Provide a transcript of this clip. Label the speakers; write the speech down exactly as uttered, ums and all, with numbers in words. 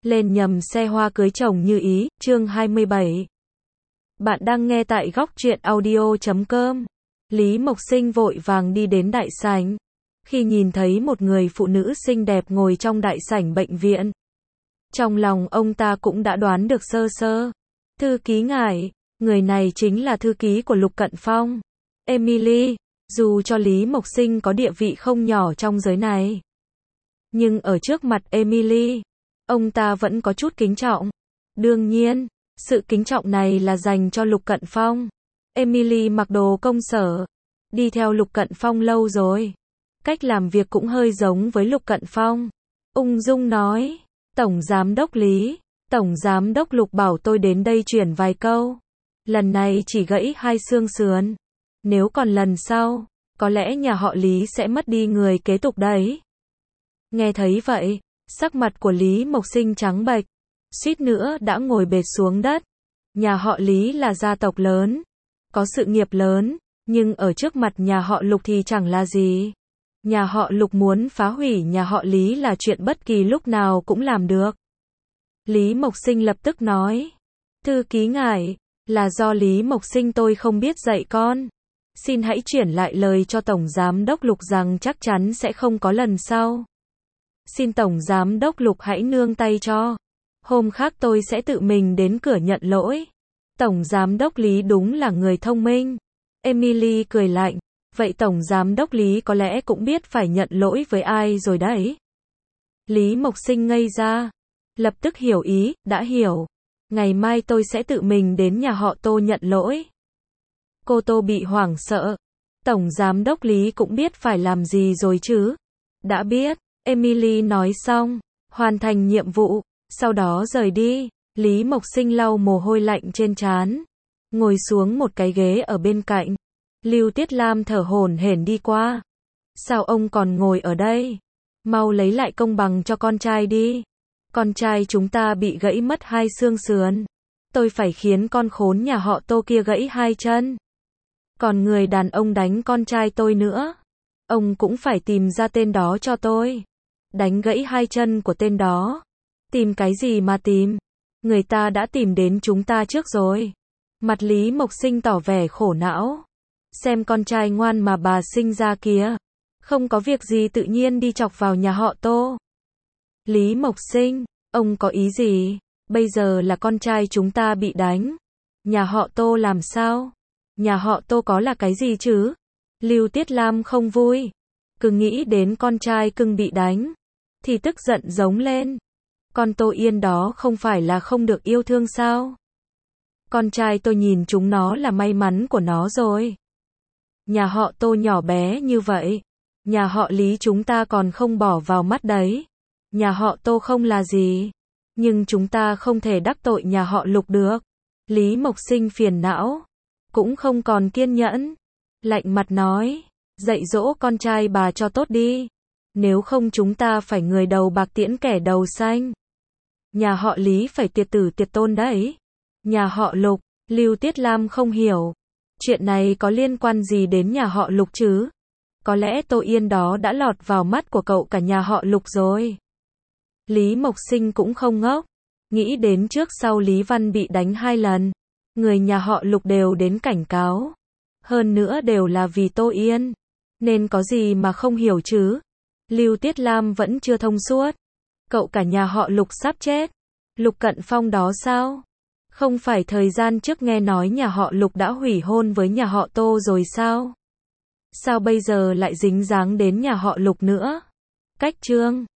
Speaker 1: lên nhầm xe hoa cưới chồng như ý, chương hai mươi bảy. Bạn đang nghe tại góc truyện audio chấm com. Lý Mộc Sinh vội vàng đi đến đại sảnh. Khi nhìn thấy một người phụ nữ xinh đẹp ngồi trong đại sảnh bệnh viện, trong lòng ông ta cũng đã đoán được sơ sơ. Thư ký ngài, người này chính là thư ký của Lục Cận Phong, Emily. Dù cho Lý Mộc Sinh có địa vị không nhỏ trong giới này, nhưng ở trước mặt Emily, ông ta vẫn có chút kính trọng. Đương nhiên, sự kính trọng này là dành cho Lục Cận Phong. Emily mặc đồ công sở, đi theo Lục Cận Phong lâu rồi. Cách làm việc cũng hơi giống với Lục Cận Phong. Ung dung nói, Tổng Giám đốc Lý, Tổng Giám đốc Lục bảo tôi đến đây chuyển vài câu. Lần này chỉ gãy hai xương sườn. Nếu còn lần sau, có lẽ nhà họ Lý sẽ mất đi người kế tục đấy. Nghe thấy vậy, sắc mặt của Lý Mộc Sinh trắng bệch, suýt nữa đã ngồi bệt xuống đất. Nhà họ Lý là gia tộc lớn, có sự nghiệp lớn, nhưng ở trước mặt nhà họ Lục thì chẳng là gì. Nhà họ Lục muốn phá hủy nhà họ Lý là chuyện bất kỳ lúc nào cũng làm được. Lý Mộc Sinh lập tức nói, thư ký ngài, là do Lý Mộc Sinh tôi không biết dạy con. Xin hãy chuyển lại lời cho Tổng Giám đốc Lục rằng chắc chắn sẽ không có lần sau. Xin Tổng Giám đốc Lục hãy nương tay cho. Hôm khác tôi sẽ tự mình đến cửa nhận lỗi. Tổng Giám đốc Lý đúng là người thông minh. Emily cười lạnh, vậy Tổng Giám đốc Lý có lẽ cũng biết phải nhận lỗi với ai rồi đấy. Lý Mộc Sinh ngây ra, lập tức hiểu ý, đã hiểu. Ngày mai tôi sẽ tự mình đến nhà họ Tô nhận lỗi. Cô Tô bị hoảng sợ. Tổng Giám đốc Lý cũng biết phải làm gì rồi chứ. Đã biết, Emily nói xong, hoàn thành nhiệm vụ, sau đó rời đi. Lý Mộc Sinh lau mồ hôi lạnh trên trán, ngồi xuống một cái ghế ở bên cạnh. Lưu Tiết Lam thở hổn hển đi qua. Sao ông còn ngồi ở đây? Mau lấy lại công bằng cho con trai đi. Con trai chúng ta bị gãy mất hai xương sườn. Tôi phải khiến con khốn nhà họ Tô kia gãy hai chân. Còn người đàn ông đánh con trai tôi nữa, ông cũng phải tìm ra tên đó cho tôi. Đánh gãy hai chân của tên đó. Tìm cái gì mà tìm? Người ta đã tìm đến chúng ta trước rồi. Mặt Lý Mộc Sinh tỏ vẻ khổ não. Xem con trai ngoan mà bà sinh ra kìa. Không có việc gì tự nhiên đi chọc vào nhà họ Tô. Lý Mộc Sinh, ông có ý gì? Bây giờ là con trai chúng ta bị đánh. Nhà họ Tô làm sao? Nhà họ Tô có là cái gì chứ? Lưu Tiết Lam không vui. Cứ nghĩ đến con trai cưng bị đánh, thì tức giận giống lên. Con Tô Yên đó không phải là không được yêu thương sao? Con trai tôi nhìn chúng nó là may mắn của nó rồi. Nhà họ Tô nhỏ bé như vậy, nhà họ Lý chúng ta còn không bỏ vào mắt đấy. Nhà họ Tô không là gì, nhưng chúng ta không thể đắc tội nhà họ Lục được. Lý Mộc Sinh phiền não, cũng không còn kiên nhẫn, lạnh mặt nói, dạy dỗ con trai bà cho tốt đi. Nếu không chúng ta phải người đầu bạc tiễn kẻ đầu xanh. Nhà họ Lý phải tiệt tử tiệt tôn đấy. Nhà họ Lục, Lưu Tiết Lam không hiểu. Chuyện này có liên quan gì đến nhà họ Lục chứ? Có lẽ Tô Yên đó đã lọt vào mắt của cậu cả nhà họ Lục rồi. Lý Mộc Sinh cũng không ngốc. Nghĩ đến trước sau Lý Văn bị đánh hai lần, người nhà họ Lục đều đến cảnh cáo. Hơn nữa đều là vì Tô Yên. Nên có gì mà không hiểu chứ? Lưu Tiết Lam vẫn chưa thông suốt. Cậu cả nhà họ Lục sắp chết. Lục Cận Phong đó sao? Không phải thời gian trước nghe nói nhà họ Lục đã hủy hôn với nhà họ Tô rồi sao? Sao bây giờ lại dính dáng đến nhà họ Lục nữa? Cách chương